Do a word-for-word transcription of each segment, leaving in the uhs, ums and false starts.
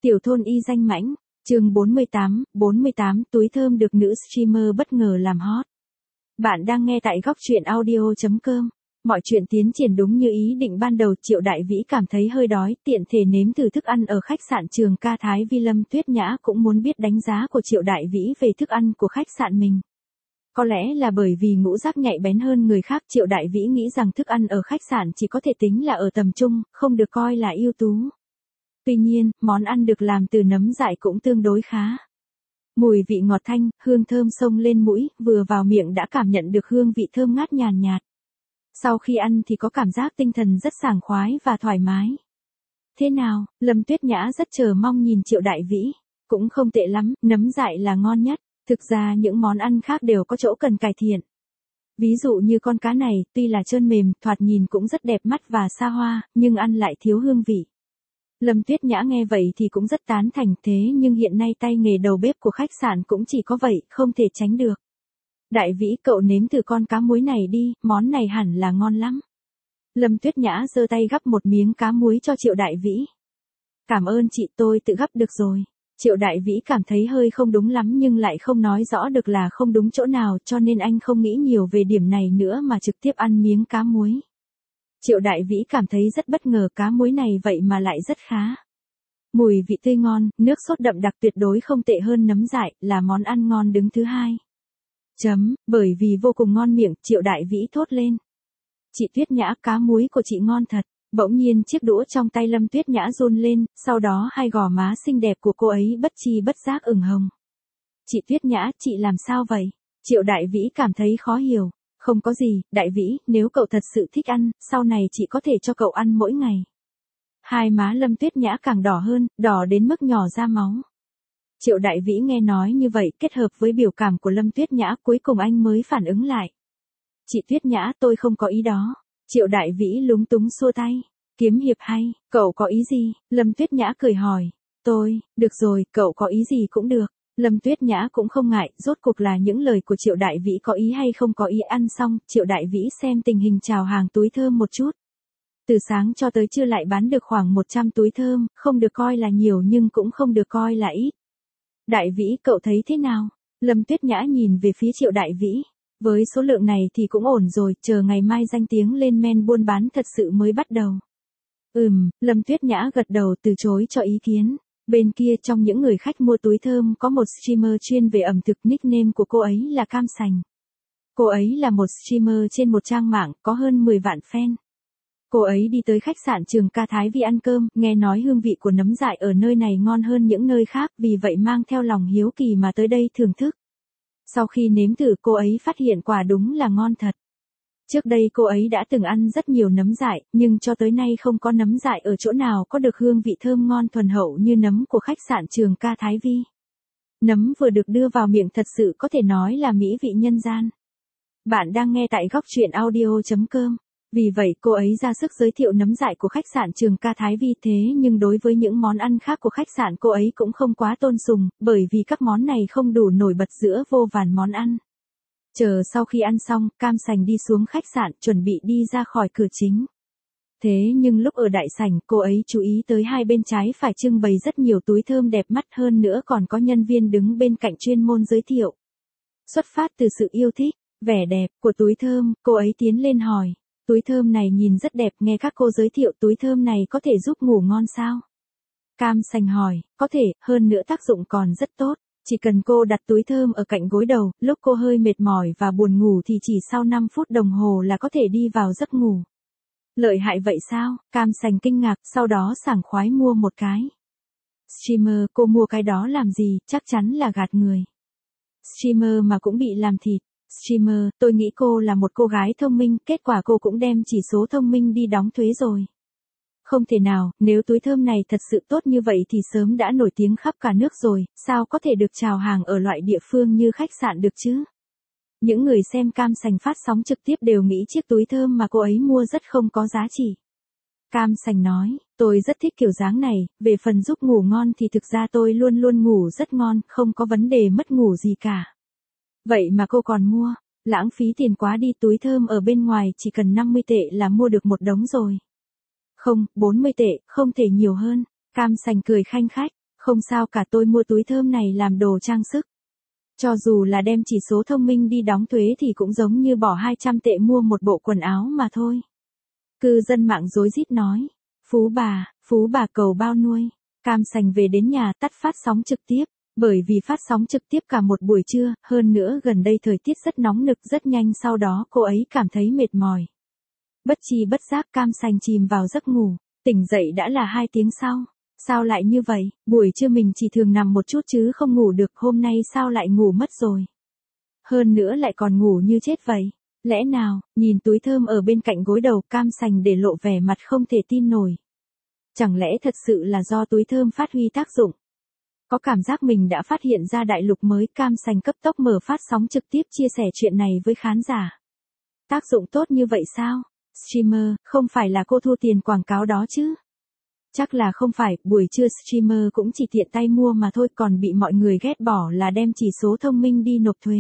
Tiểu thôn y danh mãnh, chương bốn mươi tám, bốn mươi tám túi thơm được nữ streamer bất ngờ làm hot. Bạn đang nghe tại góc truyện audio chấm com. Mọi chuyện tiến triển đúng như ý định ban đầu. Triệu Đại Vĩ cảm thấy hơi đói, tiện thể nếm thử thức ăn ở khách sạn Trường Ca Thái Vi. Lâm Tuyết Nhã cũng muốn biết đánh giá của Triệu Đại Vĩ về thức ăn của khách sạn mình. Có lẽ là bởi vì ngũ giác nhạy bén hơn người khác, Triệu Đại Vĩ nghĩ rằng thức ăn ở khách sạn chỉ có thể tính là ở tầm trung, không được coi là ưu tú. Tuy nhiên, món ăn được làm từ nấm dại cũng tương đối khá. Mùi vị ngọt thanh, hương thơm xông lên mũi, vừa vào miệng đã cảm nhận được hương vị thơm ngát nhàn nhạt. Sau khi ăn thì có cảm giác tinh thần rất sảng khoái và thoải mái. Thế nào? Lâm Tuyết Nhã rất chờ mong nhìn Triệu Đại Vĩ. Cũng không tệ lắm, nấm dại là ngon nhất. Thực ra những món ăn khác đều có chỗ cần cải thiện. Ví dụ như con cá này, tuy là trơn mềm, thoạt nhìn cũng rất đẹp mắt và xa hoa, nhưng ăn lại thiếu hương vị. Lâm Tuyết Nhã nghe vậy thì cũng rất tán thành, thế nhưng hiện nay tay nghề đầu bếp của khách sạn cũng chỉ có vậy, không thể tránh được. Đại Vĩ, cậu nếm thử con cá muối này đi, món này hẳn là ngon lắm. Lâm Tuyết Nhã giơ tay gắp một miếng cá muối cho Triệu Đại Vĩ. Cảm ơn chị, tôi tự gắp được rồi. Triệu Đại Vĩ cảm thấy hơi không đúng lắm nhưng lại không nói rõ được là không đúng chỗ nào, cho nên anh không nghĩ nhiều về điểm này nữa mà trực tiếp ăn miếng cá muối. Triệu Đại Vĩ cảm thấy rất bất ngờ, cá muối này vậy mà lại rất khá. Mùi vị tươi ngon, nước sốt đậm đặc tuyệt đối không tệ hơn nấm dại, là món ăn ngon đứng thứ hai. Chấm, bởi vì vô cùng ngon miệng, Triệu Đại Vĩ thốt lên. Chị Tuyết Nhã, cá muối của chị ngon thật. Bỗng nhiên chiếc đũa trong tay Lâm Tuyết Nhã run lên, sau đó hai gò má xinh đẹp của cô ấy bất chi bất giác ửng hồng. Chị Tuyết Nhã, chị làm sao vậy? Triệu Đại Vĩ cảm thấy khó hiểu. Không có gì, Đại Vĩ, nếu cậu thật sự thích ăn, sau này chị có thể cho cậu ăn mỗi ngày. Hai má Lâm Tuyết Nhã càng đỏ hơn, đỏ đến mức nhỏ ra máu. Triệu Đại Vĩ nghe nói như vậy, kết hợp với biểu cảm của Lâm Tuyết Nhã, cuối cùng anh mới phản ứng lại. Chị Tuyết Nhã, tôi không có ý đó. Triệu Đại Vĩ lúng túng xua tay. Kiếm hiệp hay, cậu có ý gì? Lâm Tuyết Nhã cười hỏi. Tôi, được rồi, cậu có ý gì cũng được. Lâm Tuyết Nhã cũng không ngại, rốt cuộc là những lời của Triệu Đại Vĩ có ý hay không có ý. Ăn xong, Triệu Đại Vĩ xem tình hình chào hàng túi thơm một chút. Từ sáng cho tới trưa lại bán được khoảng một trăm túi thơm, không được coi là nhiều nhưng cũng không được coi là ít. Đại Vĩ, cậu thấy thế nào? Lâm Tuyết Nhã nhìn về phía Triệu Đại Vĩ. Với số lượng này thì cũng ổn rồi, chờ ngày mai danh tiếng lên men buôn bán thật sự mới bắt đầu. Ừm, Lâm Tuyết Nhã gật đầu từ chối cho ý kiến. Bên kia trong những người khách mua túi thơm có một streamer chuyên về ẩm thực, nickname của cô ấy là Cam Sành. Cô ấy là một streamer trên một trang mạng, có hơn mười vạn fan. Cô ấy đi tới khách sạn Trường Ca Thái Vi ăn cơm, nghe nói hương vị của nấm dại ở nơi này ngon hơn những nơi khác, vì vậy mang theo lòng hiếu kỳ mà tới đây thưởng thức. Sau khi nếm thử cô ấy phát hiện quả đúng là ngon thật. Trước đây cô ấy đã từng ăn rất nhiều nấm dại, nhưng cho tới nay không có nấm dại ở chỗ nào có được hương vị thơm ngon thuần hậu như nấm của khách sạn Trường Ca Thái Vi. Nấm vừa được đưa vào miệng thật sự có thể nói là mỹ vị nhân gian. Bạn đang nghe tại góc truyện audio chấm com. Vì vậy cô ấy ra sức giới thiệu nấm dại của khách sạn Trường Ca Thái Vi, thế nhưng đối với những món ăn khác của khách sạn cô ấy cũng không quá tôn sùng, bởi vì các món này không đủ nổi bật giữa vô vàn món ăn. Chờ sau khi ăn xong, Cam Sành đi xuống khách sạn, chuẩn bị đi ra khỏi cửa chính. Thế nhưng lúc ở đại sảnh, cô ấy chú ý tới hai bên trái phải trưng bày rất nhiều túi thơm đẹp mắt, hơn nữa còn có nhân viên đứng bên cạnh chuyên môn giới thiệu. Xuất phát từ sự yêu thích, vẻ đẹp của túi thơm, cô ấy tiến lên hỏi. Túi thơm này nhìn rất đẹp, nghe các cô giới thiệu túi thơm này có thể giúp ngủ ngon sao? Cam Sành hỏi, có thể, hơn nữa tác dụng còn rất tốt. Chỉ cần cô đặt túi thơm ở cạnh gối đầu, lúc cô hơi mệt mỏi và buồn ngủ thì chỉ sau năm phút đồng hồ là có thể đi vào giấc ngủ. Lợi hại vậy sao? Cam Sành kinh ngạc, sau đó sảng khoái mua một cái. Streamer, cô mua cái đó làm gì, chắc chắn là gạt người. Streamer mà cũng bị làm thịt. Streamer, tôi nghĩ cô là một cô gái thông minh, kết quả cô cũng đem chỉ số thông minh đi đóng thuế rồi. Không thể nào, nếu túi thơm này thật sự tốt như vậy thì sớm đã nổi tiếng khắp cả nước rồi, sao có thể được chào hàng ở loại địa phương như khách sạn được chứ? Những người xem Cam Sành phát sóng trực tiếp đều nghĩ chiếc túi thơm mà cô ấy mua rất không có giá trị. Cam Sành nói, tôi rất thích kiểu dáng này, về phần giúp ngủ ngon thì thực ra tôi luôn luôn ngủ rất ngon, không có vấn đề mất ngủ gì cả. Vậy mà cô còn mua, lãng phí tiền quá đi, túi thơm ở bên ngoài chỉ cần năm mươi tệ là mua được một đống rồi. Không, bốn mươi tệ, không thể nhiều hơn. Cam Sành cười khanh khách, Không sao cả, tôi mua túi thơm này làm đồ trang sức. Cho dù là đem chỉ số thông minh đi đóng thuế thì cũng giống như bỏ hai trăm tệ mua một bộ quần áo mà thôi. Cư dân mạng rối rít nói. Phú bà, phú bà cầu bao nuôi. Cam Sành về đến nhà tắt phát sóng trực tiếp. Bởi vì phát sóng trực tiếp cả một buổi trưa, hơn nữa gần đây thời tiết rất nóng nực, rất nhanh sau đó cô ấy cảm thấy mệt mỏi. Bất chi bất giác Cam Sành chìm vào giấc ngủ, tỉnh dậy đã là hai tiếng sau. Sao lại như vậy, buổi trưa mình chỉ thường nằm một chút chứ không ngủ được, hôm nay sao lại ngủ mất rồi. Hơn nữa lại còn ngủ như chết vậy. Lẽ nào, nhìn túi thơm ở bên cạnh gối đầu, Cam Sành để lộ vẻ mặt không thể tin nổi. Chẳng lẽ thật sự là do túi thơm phát huy tác dụng? Có cảm giác mình đã phát hiện ra đại lục mới, Cam Sành cấp tốc mở phát sóng trực tiếp chia sẻ chuyện này với khán giả. Tác dụng tốt như vậy sao? Streamer, không phải là cô thu tiền quảng cáo đó chứ? Chắc là không phải, buổi trưa streamer cũng chỉ tiện tay mua mà thôi, còn bị mọi người ghét bỏ là đem chỉ số thông minh đi nộp thuế.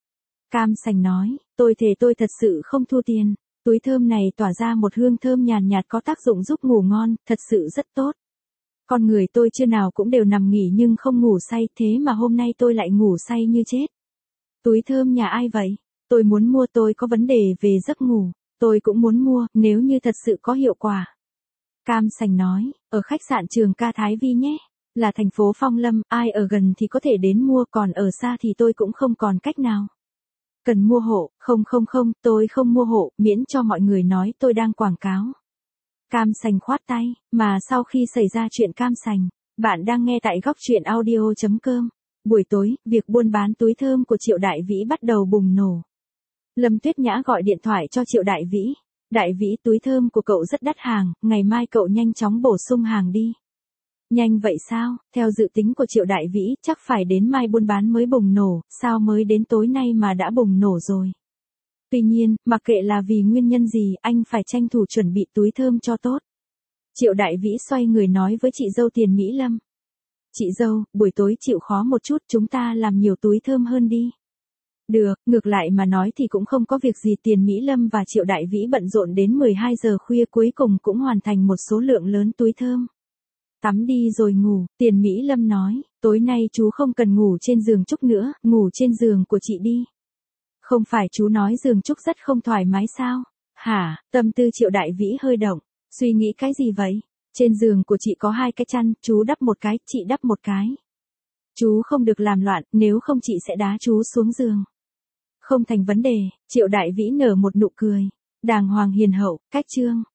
Cam Sành nói, tôi thề tôi thật sự không thu tiền. Túi thơm này tỏa ra một hương thơm nhàn nhạt có tác dụng giúp ngủ ngon, thật sự rất tốt. Con người tôi chưa nào cũng đều nằm nghỉ nhưng không ngủ say, thế mà hôm nay tôi lại ngủ say như chết. Túi thơm nhà ai vậy? Tôi muốn mua, tôi có vấn đề về giấc ngủ. Tôi cũng muốn mua, nếu như thật sự có hiệu quả. Cam Sành nói, ở khách sạn Trường Ca Thái Vi nhé. Là thành phố Phong Lâm, ai ở gần thì có thể đến mua, còn ở xa thì tôi cũng không còn cách nào. Cần mua hộ, không không không, tôi không mua hộ, miễn cho mọi người nói tôi đang quảng cáo. Cam Sành khoát tay, mà sau khi xảy ra chuyện Cam Sành, bạn đang nghe tại góc truyện audio chấm com. Buổi tối, việc buôn bán túi thơm của Triệu Đại Vĩ bắt đầu bùng nổ. Lâm Tuyết Nhã gọi điện thoại cho Triệu Đại Vĩ. Đại Vĩ, túi thơm của cậu rất đắt hàng, ngày mai cậu nhanh chóng bổ sung hàng đi. Nhanh vậy sao? Theo dự tính của Triệu Đại Vĩ, chắc phải đến mai buôn bán mới bùng nổ, sao mới đến tối nay mà đã bùng nổ rồi. Tuy nhiên, mặc kệ là vì nguyên nhân gì, anh phải tranh thủ chuẩn bị túi thơm cho tốt. Triệu Đại Vĩ xoay người nói với chị dâu Tiền Mỹ Lâm. Chị dâu, buổi tối chịu khó một chút, chúng ta làm nhiều túi thơm hơn đi. Được, ngược lại mà nói thì cũng không có việc gì, Tiền Mỹ Lâm và Triệu Đại Vĩ bận rộn đến mười hai giờ khuya cuối cùng cũng hoàn thành một số lượng lớn túi thơm. Tắm đi rồi ngủ, Tiền Mỹ Lâm nói, tối nay chú không cần ngủ trên giường Trúc nữa, ngủ trên giường của chị đi. Không phải chú nói giường Trúc rất không thoải mái sao? Hả, tâm tư Triệu Đại Vĩ hơi động, suy nghĩ cái gì vậy? Trên giường của chị có hai cái chăn, chú đắp một cái, chị đắp một cái. Chú không được làm loạn, nếu không chị sẽ đá chú xuống giường. Không thành vấn đề, Triệu Đại Vĩ nở một nụ cười. Đàng hoàng hiền hậu, cách trương.